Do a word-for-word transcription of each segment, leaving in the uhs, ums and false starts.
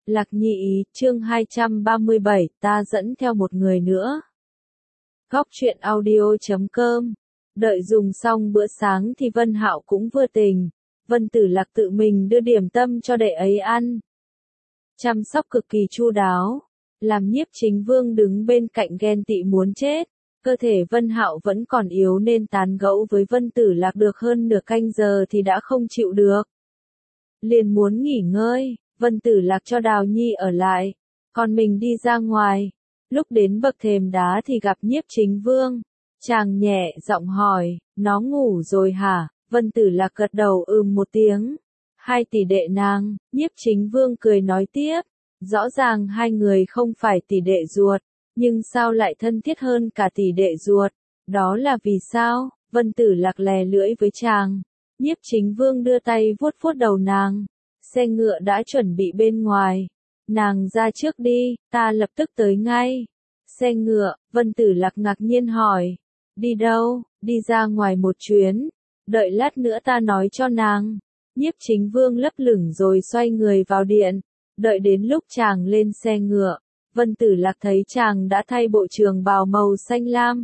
Lạc nhị, chương hai trăm ba mươi bảy, ta dẫn theo một người nữa. Góc truyện audio chấm com. Đợi dùng xong bữa sáng thì Vân Hạo cũng vừa tỉnh. Vân Tử Lạc tự mình đưa điểm tâm cho đệ ấy ăn. Chăm sóc cực kỳ chu đáo. Làm Nhiếp Chính Vương đứng bên cạnh ghen tị muốn chết. Cơ thể Vân Hạo vẫn còn yếu nên tán gẫu với Vân Tử Lạc được hơn nửa canh giờ thì đã không chịu được. Liền muốn nghỉ ngơi. Vân Tử Lạc cho Đào Nhi ở lại, còn mình đi ra ngoài. Lúc đến bậc thềm đá thì gặp Nhiếp Chính Vương. Chàng nhẹ giọng hỏi, nó ngủ rồi hả? Vân Tử Lạc gật đầu ừm một tiếng. Hai tỷ đệ nàng, Nhiếp Chính Vương cười nói tiếp. Rõ ràng hai người không phải tỷ đệ ruột, nhưng sao lại thân thiết hơn cả tỷ đệ ruột? Đó là vì sao? Vân Tử Lạc lè lưỡi với chàng. Nhiếp Chính Vương đưa tay vuốt vuốt đầu nàng. Xe ngựa đã chuẩn bị bên ngoài. Nàng ra trước đi, ta lập tức tới ngay. Xe ngựa, Vân Tử Lạc ngạc nhiên hỏi. Đi đâu? Đi ra ngoài một chuyến. Đợi lát nữa ta nói cho nàng. Nhiếp Chính Vương lấp lửng rồi xoay người vào điện. Đợi đến lúc chàng lên xe ngựa, Vân Tử Lạc thấy chàng đã thay bộ trường bào màu xanh lam.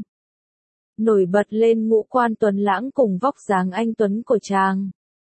Nổi bật lên ngũ quan tuấn lãng cùng vóc dáng anh tuấn của chàng.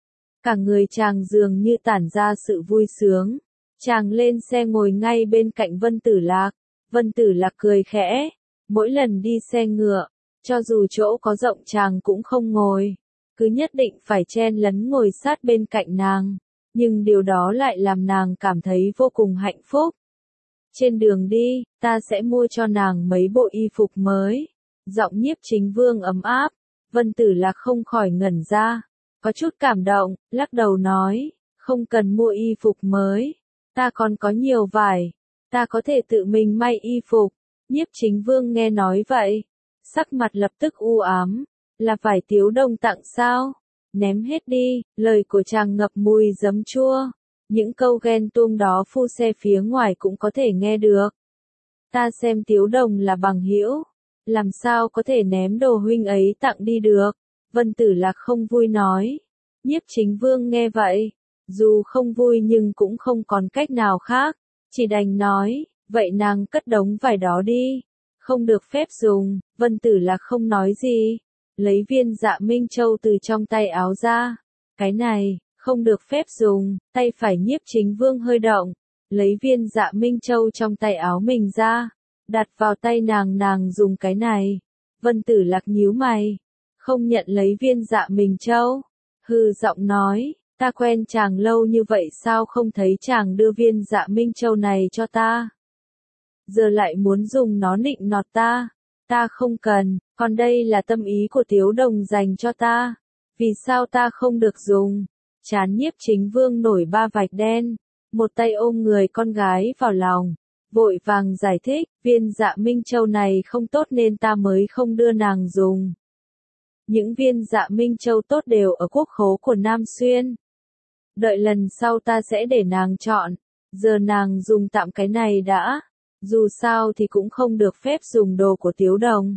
Cả người chàng dường như tản ra sự vui sướng. Chàng lên xe ngồi ngay bên cạnh Vân Tử Lạc. Vân Tử Lạc cười khẽ. Mỗi lần đi xe ngựa, cho dù chỗ có rộng chàng cũng không ngồi. Cứ nhất định phải chen lấn ngồi sát bên cạnh nàng. Nhưng điều đó lại làm nàng cảm thấy vô cùng hạnh phúc. Trên đường đi, ta sẽ mua cho nàng mấy bộ y phục mới. Giọng Nhiếp Chính Vương ấm áp. Vân Tử Lạc không khỏi ngẩn ra. Có chút cảm động, lắc đầu nói, không cần mua y phục mới, ta còn có nhiều vải, ta có thể tự mình may y phục. Nhiếp Chính Vương nghe nói vậy, sắc mặt lập tức u ám, là vải Tiếu Đông tặng sao? Ném hết đi, lời của chàng ngập mùi giấm chua, những câu ghen tuông đó phu xe phía ngoài cũng có thể nghe được. Ta xem Tiếu Đồng là bằng hữu, làm sao có thể ném đồ huynh ấy tặng đi được? Vân Tử Lạc không vui nói. Nhiếp Chính Vương nghe vậy, dù không vui nhưng cũng không còn cách nào khác, chỉ đành nói, vậy nàng cất đống vải đó đi, không được phép dùng. Vân Tử Lạc không nói gì, lấy viên Dạ Minh Châu từ trong tay áo ra. Cái này, không được phép dùng. Tay phải Nhiếp Chính Vương hơi động, lấy viên Dạ Minh Châu trong tay áo mình ra, đặt vào tay nàng. Nàng dùng cái này. Vân Tử Lạc nhíu mày, không nhận lấy viên Dạ Minh Châu. Hừ giọng nói, ta quen chàng lâu như vậy sao không thấy chàng đưa viên Dạ Minh Châu này cho ta? Giờ lại muốn dùng nó nịnh nọt ta. Ta không cần, còn đây là tâm ý của Tiếu Đồng dành cho ta. Vì sao ta không được dùng? Trán Nhiếp Chính Vương nổi ba vạch đen, một tay ôm người con gái vào lòng, vội vàng giải thích, viên Dạ Minh Châu này không tốt nên ta mới không đưa nàng dùng. Những viên Dạ Minh Châu tốt đều ở quốc khố của Nam Xuyên. Đợi lần sau ta sẽ để nàng chọn, giờ nàng dùng tạm cái này đã, dù sao thì cũng không được phép dùng đồ của Tiếu Đồng.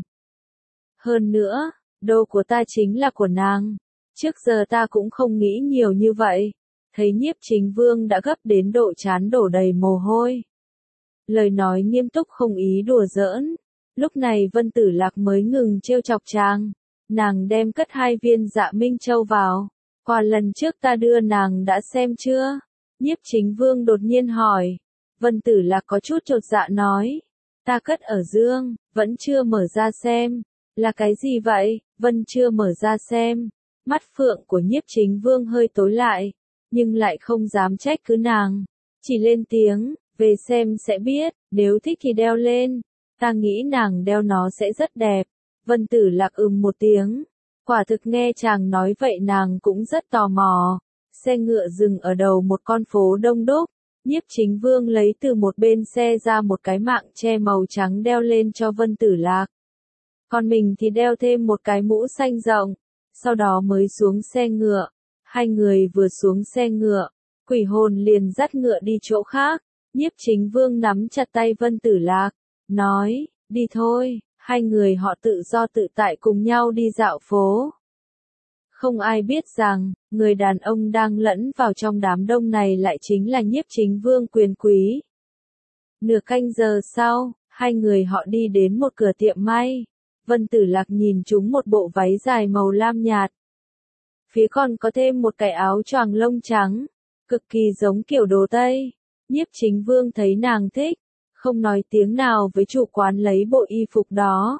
Hơn nữa, đồ của ta chính là của nàng, trước giờ ta cũng không nghĩ nhiều như vậy. Thấy Nhiếp Chính Vương đã gấp đến độ trán đổ đầy mồ hôi. Lời nói nghiêm túc không ý đùa giỡn, lúc này Vân Tử Lạc mới ngừng trêu chọc chàng. Nàng đem cất hai viên Dạ Minh Châu vào. Qua lần trước ta đưa nàng đã xem chưa? Nhiếp Chính Vương đột nhiên hỏi. Vân Tử Lạc có chút chột dạ nói. Ta cất ở dương, vẫn chưa mở ra xem. Là cái gì vậy? Vân chưa mở ra xem. Mắt phượng của Nhiếp Chính Vương hơi tối lại, nhưng lại không dám trách cứ nàng. Chỉ lên tiếng, về xem sẽ biết, nếu thích thì đeo lên. Ta nghĩ nàng đeo nó sẽ rất đẹp. Vân Tử Lạc ừm một tiếng. Quả thực nghe chàng nói vậy nàng cũng rất tò mò. Xe ngựa dừng ở đầu một con phố đông đúc. Nhiếp Chính Vương lấy từ một bên xe ra một cái mạng che màu trắng đeo lên cho Vân Tử Lạc. Còn mình thì đeo thêm một cái mũ xanh rộng. Sau đó mới xuống xe ngựa. Hai người vừa xuống xe ngựa, quỷ hồn liền dắt ngựa đi chỗ khác. Nhiếp Chính Vương nắm chặt tay Vân Tử Lạc, nói, đi thôi. Hai người họ tự do tự tại cùng nhau đi dạo phố. Không ai biết rằng, người đàn ông đang lẫn vào trong đám đông này lại chính là Nhiếp Chính Vương quyền quý. Nửa canh giờ sau, hai người họ đi đến một cửa tiệm may. Vân Tử Lạc nhìn chúng một bộ váy dài màu lam nhạt. Phía còn có thêm một cái áo choàng lông trắng, cực kỳ giống kiểu đồ Tây. Nhiếp Chính Vương thấy nàng thích, không nói tiếng nào với chủ quán lấy bộ y phục đó.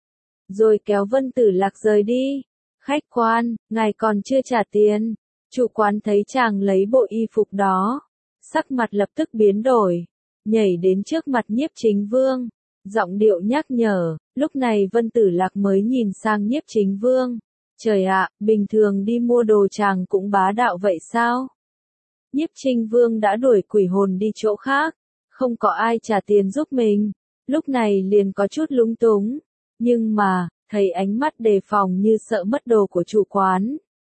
Rồi kéo Vân Tử Lạc rời đi. Khách quan, ngài còn chưa trả tiền. Chủ quán thấy chàng lấy bộ y phục đó. Sắc mặt lập tức biến đổi. Nhảy đến trước mặt Nhiếp Chính Vương. Giọng điệu nhắc nhở, lúc này Vân Tử Lạc mới nhìn sang Nhiếp Chính Vương. Trời ạ, bình thường đi mua đồ chàng cũng bá đạo vậy sao? Nhiếp Chính Vương đã đuổi quỷ hồn đi chỗ khác. Không có ai trả tiền giúp mình. Lúc này liền có chút lúng túng. Nhưng mà, thấy ánh mắt đề phòng như sợ mất đồ của chủ quán.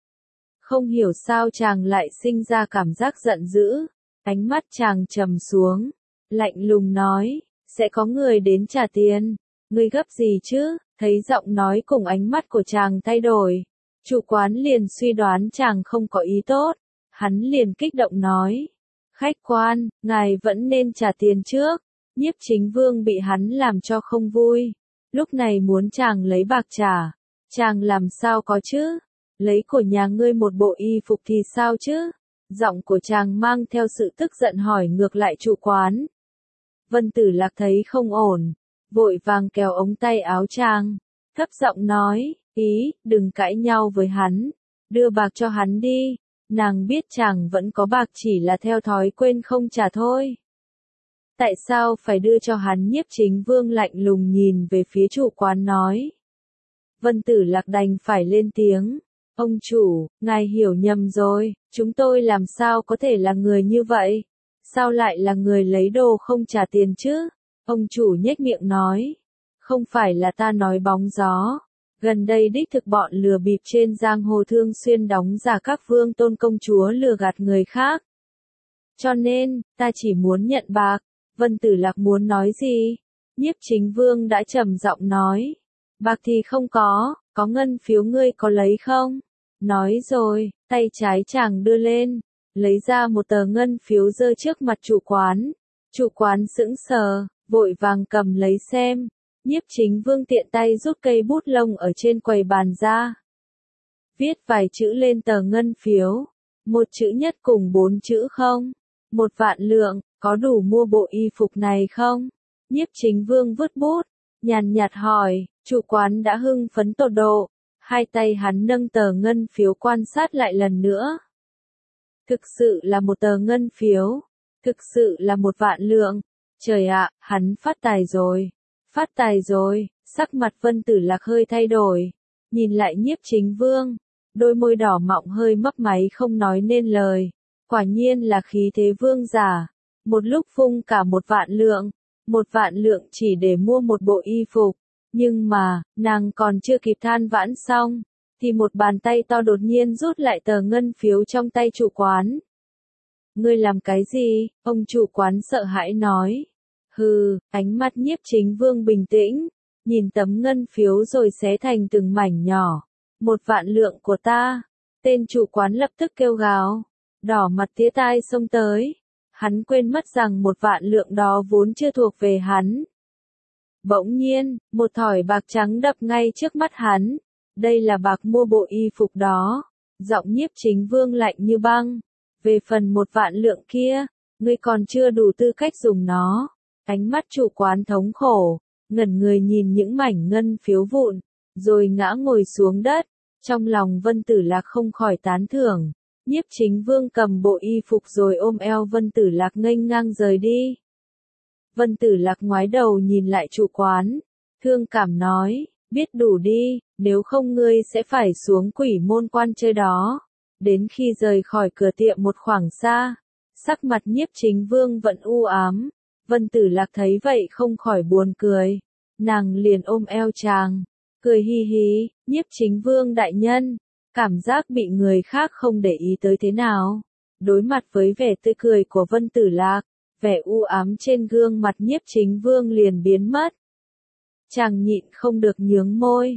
Không hiểu sao chàng lại sinh ra cảm giác giận dữ. Ánh mắt chàng trầm xuống. Lạnh lùng nói, sẽ có người đến trả tiền. Ngươi gấp gì chứ? Thấy giọng nói cùng ánh mắt của chàng thay đổi. Chủ quán liền suy đoán chàng không có ý tốt. Hắn liền kích động nói. Khách quan, ngài vẫn nên trả tiền trước. Nhiếp Chính Vương bị hắn làm cho không vui. Lúc này muốn chàng lấy bạc trả. Chàng làm sao có chứ? Lấy của nhà ngươi một bộ y phục thì sao chứ? Giọng của chàng mang theo sự tức giận hỏi ngược lại chủ quán. Vân Tử Lạc thấy không ổn. Vội vàng kéo ống tay áo chàng. Thấp giọng nói, ý, đừng cãi nhau với hắn. Đưa bạc cho hắn đi. Nàng biết chàng vẫn có bạc chỉ là theo thói quên không trả thôi. Tại sao phải đưa cho hắn? Nhiếp Chính Vương lạnh lùng nhìn về phía chủ quán nói. Vân Tử Lạc đành phải lên tiếng. Ông chủ, ngài hiểu nhầm rồi, chúng tôi làm sao có thể là người như vậy? Sao lại là người lấy đồ không trả tiền chứ? Ông chủ nhếch miệng nói. Không phải là ta nói bóng gió. Gần đây đích thực bọn lừa bịp trên giang hồ thường xuyên đóng giả các vương tôn công chúa lừa gạt người khác. Cho nên, ta chỉ muốn nhận bạc. Vân Tử Lạc muốn nói gì? Nhiếp Chính Vương đã trầm giọng nói. Bạc thì không có, có ngân phiếu ngươi có lấy không? Nói rồi, tay trái chàng đưa lên, lấy ra một tờ ngân phiếu giơ trước mặt chủ quán. Chủ quán sững sờ, vội vàng cầm lấy xem. Nhiếp Chính Vương tiện tay rút cây bút lông ở trên quầy bàn ra. Viết vài chữ lên tờ ngân phiếu. Một chữ nhất cùng bốn chữ không. Một vạn lượng, có đủ mua bộ y phục này không? Nhiếp Chính Vương vứt bút, nhàn nhạt hỏi, chủ quán đã hưng phấn tột độ. Hai tay hắn nâng tờ ngân phiếu quan sát lại lần nữa. Thực sự là một tờ ngân phiếu. Thực sự là một vạn lượng. Trời ạ, hắn phát tài rồi. Phát tài rồi, sắc mặt Vân Tử Lạc hơi thay đổi. Nhìn lại Nhiếp Chính Vương. Đôi môi đỏ mọng hơi mấp máy không nói nên lời. Quả nhiên là khí thế vương giả. Một lúc phung cả một vạn lượng. Một vạn lượng chỉ để mua một bộ y phục. Nhưng mà, nàng còn chưa kịp than vãn xong. Thì một bàn tay to đột nhiên rút lại tờ ngân phiếu trong tay chủ quán. Ngươi làm cái gì? Ông chủ quán sợ hãi nói. Hừ, ánh mắt Nhiếp Chính Vương bình tĩnh. Nhìn tấm ngân phiếu rồi xé thành từng mảnh nhỏ. Một vạn lượng của ta. Tên chủ quán lập tức kêu gào. Đỏ mặt tía tai xông tới. Hắn quên mất rằng một vạn lượng đó vốn chưa thuộc về hắn. Bỗng nhiên, một thỏi bạc trắng đập ngay trước mắt hắn. Đây là bạc mua bộ y phục đó. Giọng Nhiếp Chính Vương lạnh như băng. Về phần một vạn lượng kia, ngươi còn chưa đủ tư cách dùng nó. Ánh mắt chủ quán thống khổ, ngẩn người nhìn những mảnh ngân phiếu vụn, rồi ngã ngồi xuống đất. Trong lòng Vân Tử Lạc không khỏi tán thưởng. Nhiếp Chính Vương cầm bộ y phục rồi ôm eo Vân Tử Lạc nghênh ngang rời đi. Vân Tử Lạc ngoái đầu nhìn lại chủ quán, thương cảm nói, biết đủ đi, nếu không ngươi sẽ phải xuống quỷ môn quan chơi đó. Đến khi rời khỏi cửa tiệm một khoảng xa, sắc mặt Nhiếp Chính Vương vẫn u ám. Vân Tử Lạc thấy vậy không khỏi buồn cười. Nàng liền ôm eo chàng, cười hi hi, Nhiếp Chính Vương đại nhân, cảm giác bị người khác không để ý tới thế nào. Đối mặt với vẻ tươi cười của Vân Tử Lạc, vẻ u ám trên gương mặt Nhiếp Chính Vương liền biến mất. Chàng nhịn không được nhướng môi.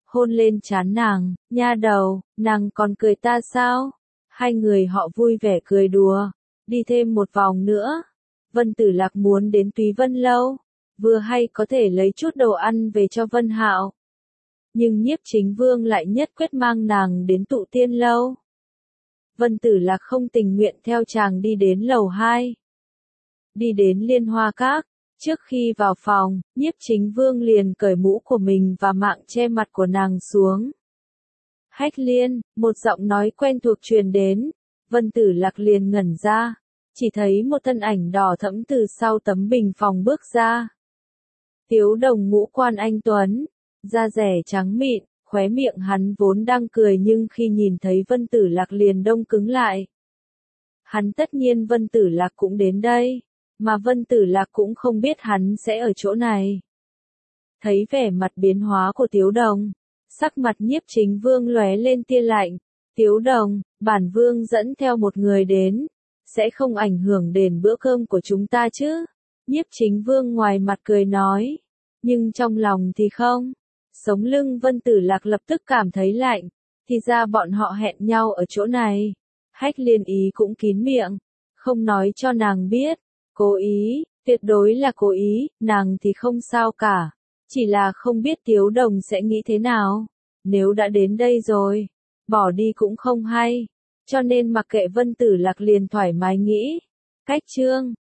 hôn lên trán nàng, nha đầu, nàng còn cười ta sao? Hai người họ vui vẻ cười đùa, đi thêm một vòng nữa. Vân Tử Lạc muốn đến Túy Vân Lâu, vừa hay có thể lấy chút đồ ăn về cho Vân Hạo. Nhưng Nhiếp Chính Vương lại nhất quyết mang nàng đến Tụ Tiên Lâu. Vân Tử Lạc không tình nguyện theo chàng đi đến lầu hai. Đi đến Liên Hoa Các, trước khi vào phòng, Nhiếp Chính Vương liền cởi mũ của mình và mạng che mặt của nàng xuống. Hách Liên, một giọng nói quen thuộc truyền đến, Vân Tử Lạc liền ngẩn ra, chỉ thấy một thân ảnh đỏ thẫm từ sau tấm bình phòng bước ra. Tiếu Đồng ngũ quan anh tuấn, da rẻ trắng mịn, khóe miệng hắn vốn đang cười nhưng khi nhìn thấy Vân Tử Lạc liền đông cứng lại. Hắn tất nhiên Vân Tử Lạc cũng đến đây, mà Vân Tử Lạc cũng không biết hắn sẽ ở chỗ này. Thấy vẻ mặt biến hóa của Tiếu Đồng, sắc mặt Nhiếp Chính Vương lóe lên tia lạnh. Tiếu Đồng, bản vương dẫn theo một người đến, sẽ không ảnh hưởng đến bữa cơm của chúng ta chứ? Nhiếp Chính Vương ngoài mặt cười nói, nhưng trong lòng thì không. Sống lưng Vân Tử Lạc lập tức cảm thấy lạnh, thì ra bọn họ hẹn nhau ở chỗ này. Hách Liên ý cũng kín miệng, không nói cho nàng biết. Cố ý, tuyệt đối là cố ý, nàng thì không sao cả. Chỉ là không biết Tiếu Đồng sẽ nghĩ thế nào. Nếu đã đến đây rồi, bỏ đi cũng không hay. Cho nên mặc kệ Vân Tử Lạc liền thoải mái nghĩ. Cách chương